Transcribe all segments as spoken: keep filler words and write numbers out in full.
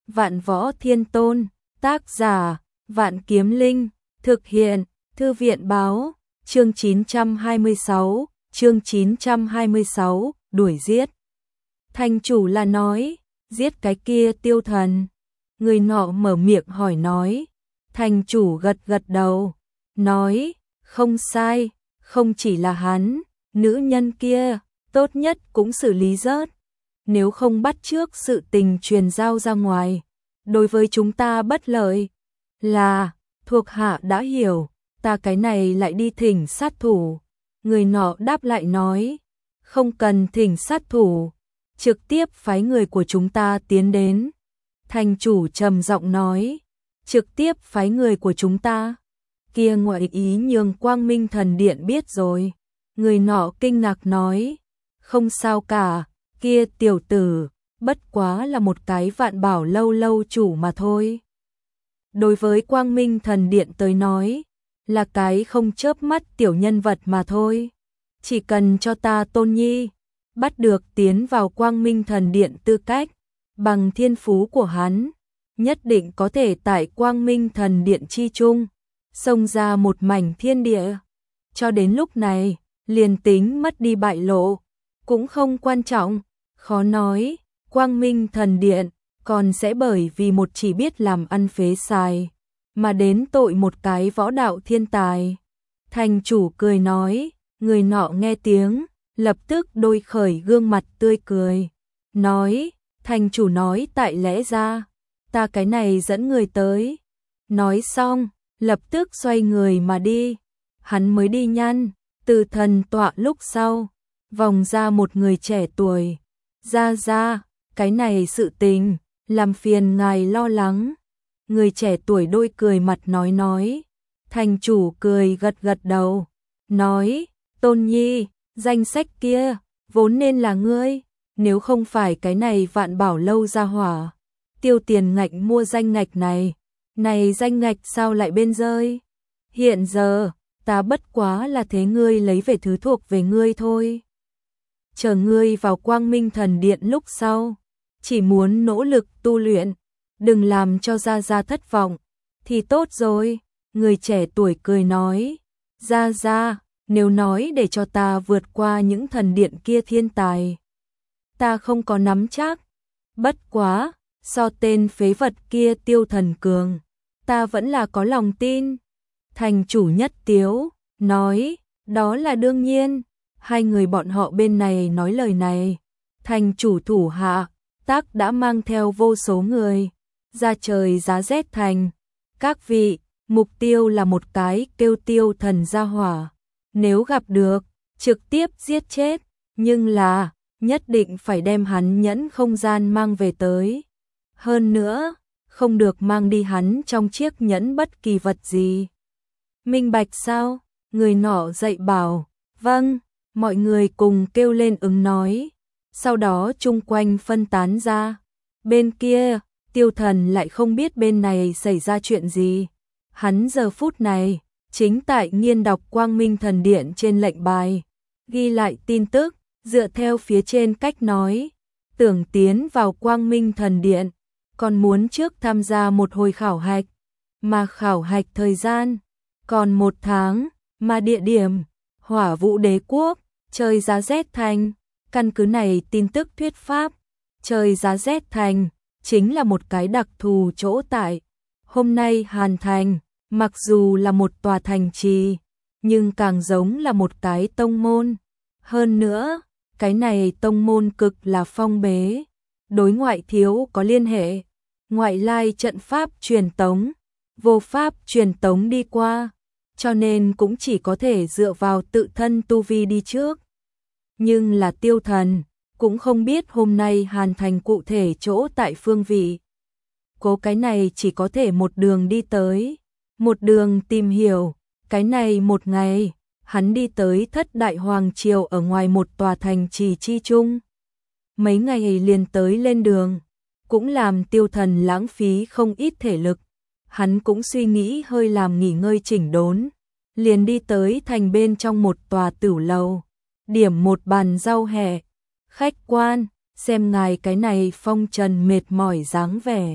Vạn Võ Thiên Tôn, tác giả, Vạn Kiếm Linh, thực hiện, Thư viện báo, chương chín trăm hai mươi sáu, chương chín trăm hai mươi sáu, đuổi giết. Thành chủ là nói, giết cái kia tiêu thần. Người nọ mở miệng hỏi nói, thành chủ gật gật đầu, nói, không sai, không chỉ là hắn, nữ nhân kia, tốt nhất cũng xử lý rớt. Nếu không bắt trước sự tình truyền giao ra ngoài, đối với chúng ta bất lợi. Là, thuộc hạ đã hiểu, ta cái này lại đi thỉnh sát thủ. Người nọ đáp lại nói, không cần thỉnh sát thủ, trực tiếp phái người của chúng ta tiến đến. Thành chủ trầm giọng nói, trực tiếp phái người của chúng ta. Kia ngoại ý nhường Quang Minh Thần Điện biết rồi. Người nọ kinh ngạc nói, không sao cả, kia tiểu tử, bất quá là một cái Vạn Bảo lâu lâu chủ mà thôi. Đối với Quang Minh Thần Điện tới nói, là cái không chớp mắt tiểu nhân vật mà thôi. Chỉ cần cho ta Tôn Nhi bắt được tiến vào Quang Minh Thần Điện tư cách, bằng thiên phú của hắn, nhất định có thể tại Quang Minh Thần Điện chi chung xông ra một mảnh thiên địa. Cho đến lúc này, liền tính mất đi bại lộ, cũng không quan trọng. Khó nói, Quang Minh Thần Điện còn sẽ bởi vì một chỉ biết làm ăn phế xài mà đến tội một cái võ đạo thiên tài. Thành chủ cười nói, người nọ nghe tiếng, lập tức đôi khởi gương mặt tươi cười. Nói, thành chủ nói tại lẽ ra, ta cái này dẫn người tới. Nói xong, lập tức xoay người mà đi. Hắn mới đi nhăn, từ thần tọa lúc sau, vòng ra một người trẻ tuổi. Ra ra, cái này sự tình, làm phiền ngài lo lắng. Người trẻ tuổi đôi cười mặt nói nói. Thành chủ cười gật gật đầu, nói, Tôn Nhi, danh sách kia, vốn nên là ngươi, nếu không phải cái này Vạn Bảo lâu ra hỏa, tiêu tiền ngạch mua danh ngạch này, này danh ngạch sao lại bên rơi. Hiện giờ, ta bất quá là thế ngươi lấy về thứ thuộc về ngươi thôi. Chờ ngươi vào Quang Minh Thần Điện lúc sau, chỉ muốn nỗ lực tu luyện, đừng làm cho Gia Gia thất vọng, thì tốt rồi. Người trẻ tuổi cười nói, Gia Gia, nếu nói để cho ta vượt qua những thần điện kia thiên tài, ta không có nắm chắc, bất quá, so tên phế vật kia tiêu thần cường, ta vẫn là có lòng tin. Thành chủ nhất tiếu, nói, đó là đương nhiên. Hai người bọn họ bên này nói lời này, thành chủ thủ hạ, tác đã mang theo vô số người, ra trời giá rét thành. Các vị, mục tiêu là một cái kêu tiêu thần gia hỏa, nếu gặp được, trực tiếp giết chết, nhưng là, nhất định phải đem hắn nhẫn không gian mang về tới. Hơn nữa, không được mang đi hắn trong chiếc nhẫn bất kỳ vật gì. Minh bạch sao? Người nọ dạy bảo, vâng. Mọi người cùng kêu lên ứng nói, sau đó chung quanh phân tán ra. Bên kia, tiêu thần lại không biết bên này xảy ra chuyện gì. Hắn giờ phút này, chính tại nghiên đọc Quang Minh Thần Điện trên lệnh bài, ghi lại tin tức, dựa theo phía trên cách nói, tưởng tiến vào Quang Minh Thần Điện, còn muốn trước tham gia một hồi khảo hạch, mà khảo hạch thời gian, còn một tháng, mà địa điểm, Hỏa Vũ Đế Quốc. Trời giá rét thành, căn cứ này tin tức thuyết pháp, trời giá rét thành, chính là một cái đặc thù chỗ tại. Hôm nay Hàn Thành, mặc dù là một tòa thành trì, nhưng càng giống là một cái tông môn. Hơn nữa, cái này tông môn cực là phong bế, đối ngoại thiếu có liên hệ, ngoại lai trận pháp truyền tống, vô pháp truyền tống đi qua. Cho nên cũng chỉ có thể dựa vào tự thân tu vi đi trước. Nhưng là tiêu thần, cũng không biết hôm nay Hàn Thành cụ thể chỗ tại phương vị. Cố cái này chỉ có thể một đường đi tới, một đường tìm hiểu. Cái này một ngày, hắn đi tới Thất Đại Hoàng Triều ở ngoài một tòa thành trì chi chung. Mấy ngày liền tới lên đường, cũng làm tiêu thần lãng phí không ít thể lực. Hắn cũng suy nghĩ hơi làm nghỉ ngơi chỉnh đốn, liền đi tới thành bên trong một tòa tửu lầu, điểm một bàn rau hẹ. Khách quan, xem ngài cái này phong trần mệt mỏi dáng vẻ,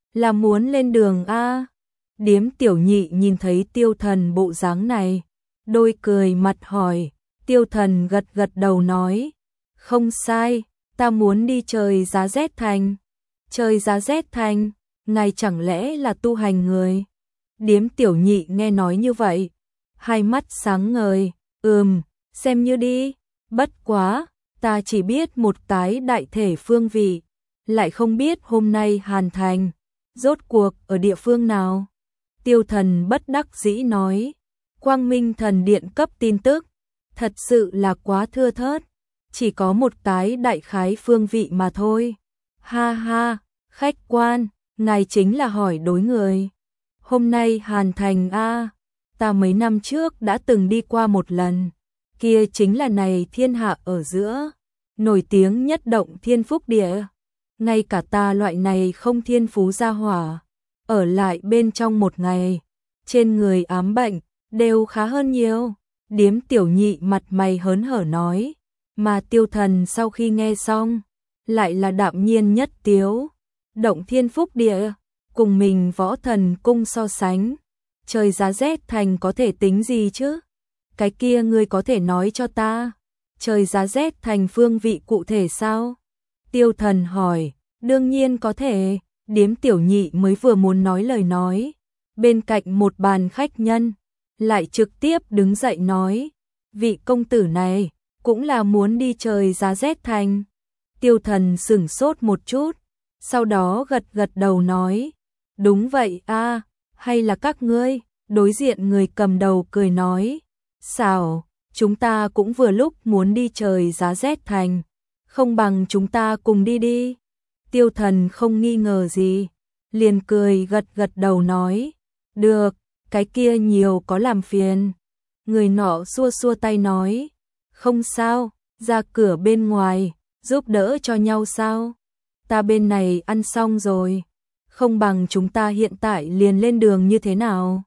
là muốn lên đường a? Điếm tiểu nhị nhìn thấy Tiêu Thần bộ dáng này, đôi cười mặt hỏi. Tiêu Thần gật gật đầu nói, không sai, ta muốn đi trời giá rét thành. Trời giá rét thành, ngài chẳng lẽ là tu hành người? Điếm tiểu nhị nghe nói như vậy, hai mắt sáng ngời, ừm, xem như đi, bất quá, ta chỉ biết một cái đại thể phương vị, lại không biết hôm nay Hàn Thành, rốt cuộc ở địa phương nào. Tiêu Thần bất đắc dĩ nói, Quang Minh Thần Điện cấp tin tức, thật sự là quá thưa thớt, chỉ có một cái đại khái phương vị mà thôi. Ha ha, khách quan, ngài chính là hỏi đối người. Hôm nay Hàn Thành a, ta mấy năm trước đã từng đi qua một lần, kia chính là này thiên hạ ở giữa, nổi tiếng nhất động thiên phúc địa. Ngay cả ta loại này không thiên phú gia hỏa, ở lại bên trong một ngày, trên người ám bệnh, đều khá hơn nhiều. Điếm tiểu nhị mặt mày hớn hở nói, mà Tiêu Thần sau khi nghe xong, lại là đạm nhiên nhất tiếu. Động thiên phúc địa, cùng mình Võ Thần cung so sánh, trời giá rét thành có thể tính gì chứ? Cái kia ngươi có thể nói cho ta, trời giá rét thành phương vị cụ thể sao? Tiêu Thần hỏi, đương nhiên có thể. Điếm tiểu nhị mới vừa muốn nói lời nói, bên cạnh một bàn khách nhân lại trực tiếp đứng dậy nói, vị công tử này cũng là muốn đi trời giá rét thành. Tiêu Thần sửng sốt một chút, sau đó gật gật đầu nói, đúng vậy a, hay là các ngươi? Đối diện người cầm đầu cười nói, xảo, chúng ta cũng vừa lúc muốn đi trời giá rét thành, không bằng chúng ta cùng đi đi. Tiêu Thần không nghi ngờ gì, liền cười gật gật đầu nói, được, cái kia nhiều có làm phiền. Người nọ xua xua tay nói, không sao, ra cửa bên ngoài, giúp đỡ cho nhau sao? Ta bên này ăn xong rồi, không bằng chúng ta hiện tại liền lên đường như thế nào?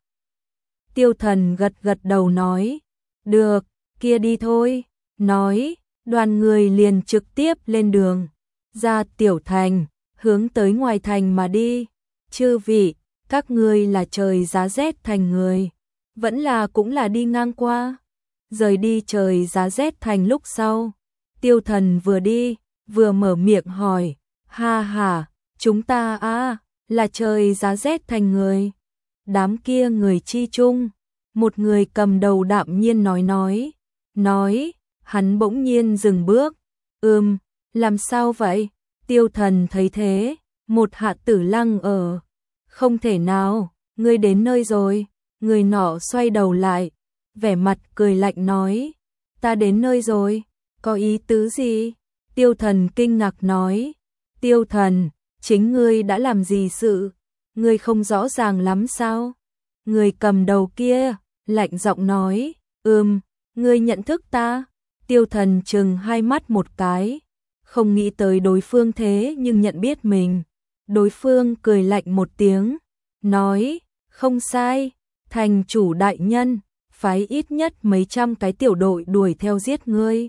Tiêu Thần gật gật đầu nói, được, kia đi thôi. Nói, đoàn người liền trực tiếp lên đường, ra tiểu thành, hướng tới ngoài thành mà đi. Chư vị, các ngươi là trời giá rét thành người, vẫn là cũng là đi ngang qua. Rời đi trời giá rét thành lúc sau, Tiêu Thần vừa đi, vừa mở miệng hỏi, ha ha, chúng ta à, là trời giá rét thành người. Đám kia người chi chung, một người cầm đầu đạm nhiên nói nói, nói, hắn bỗng nhiên dừng bước, ừm, làm sao vậy? Tiêu Thần thấy thế, một hạ tử lăng ở, không thể nào, ngươi đến nơi rồi. Người nọ xoay đầu lại, vẻ mặt cười lạnh nói, ta đến nơi rồi, có ý tứ gì? Tiêu Thần kinh ngạc nói, Tiêu Thần, chính ngươi đã làm gì sự? Ngươi không rõ ràng lắm sao? Người cầm đầu kia, lạnh giọng nói, ừm, ngươi nhận thức ta? Tiêu Thần chừng hai mắt một cái, không nghĩ tới đối phương thế nhưng nhận biết mình. Đối phương cười lạnh một tiếng, nói, không sai, thành chủ đại nhân, phái ít nhất mấy trăm cái tiểu đội đuổi theo giết ngươi.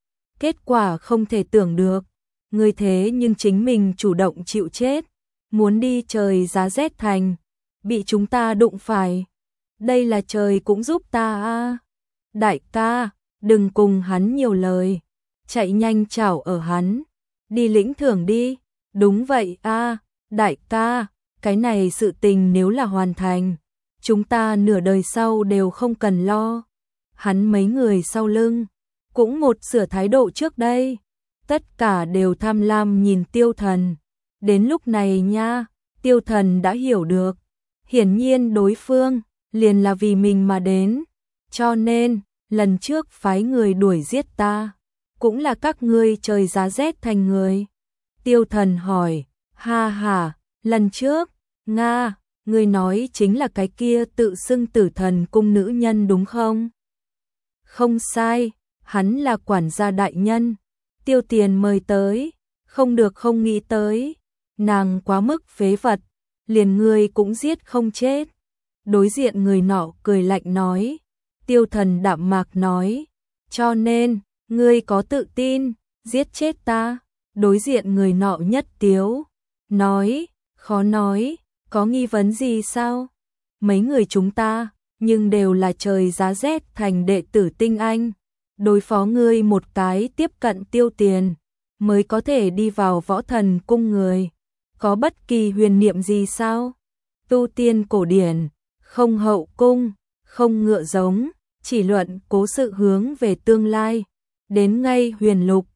Kết quả không thể tưởng được, ngươi thế nhưng chính mình chủ động chịu chết, muốn đi trời giá rét thành, bị chúng ta đụng phải. Đây là trời cũng giúp ta a. Đại ca, đừng cùng hắn nhiều lời, chạy nhanh chảo ở hắn, đi lĩnh thưởng đi. Đúng vậy a, đại ca, cái này sự tình nếu là hoàn thành, chúng ta nửa đời sau đều không cần lo. Hắn mấy người sau lưng cũng một sửa thái độ trước đây, tất cả đều tham lam nhìn Tiêu Thần. Đến lúc này nha, Tiêu Thần đã hiểu được, hiển nhiên đối phương liền là vì mình mà đến, cho nên lần trước phái người đuổi giết ta, cũng là các ngươi trời giá rét thành người. Tiêu Thần hỏi, ha ha, lần trước, Nga, ngươi nói chính là cái kia tự xưng Tử Thần cung nữ nhân đúng không? Không sai, hắn là quản gia đại nhân, Tiêu Tiền mời tới, không được không nghĩ tới, nàng quá mức phế vật, liền ngươi cũng giết không chết. Đối diện người nọ cười lạnh nói, Tiêu Thần đạm mạc nói, cho nên, ngươi có tự tin, giết chết ta. Đối diện người nọ nhất tiếu, nói, Khó nói, có nghi vấn gì sao? Mấy người chúng ta, nhưng đều là trời giá rét thành đệ tử tinh anh. Đối phó ngươi một cái tiếp cận tiêu tiền, mới có thể đi vào võ thần cung người. Có bất kỳ huyền niệm gì sao? Tu tiên cổ điển, không hậu cung, không ngựa giống, chỉ luận cố sự hướng về tương lai. Đến ngay huyền lục,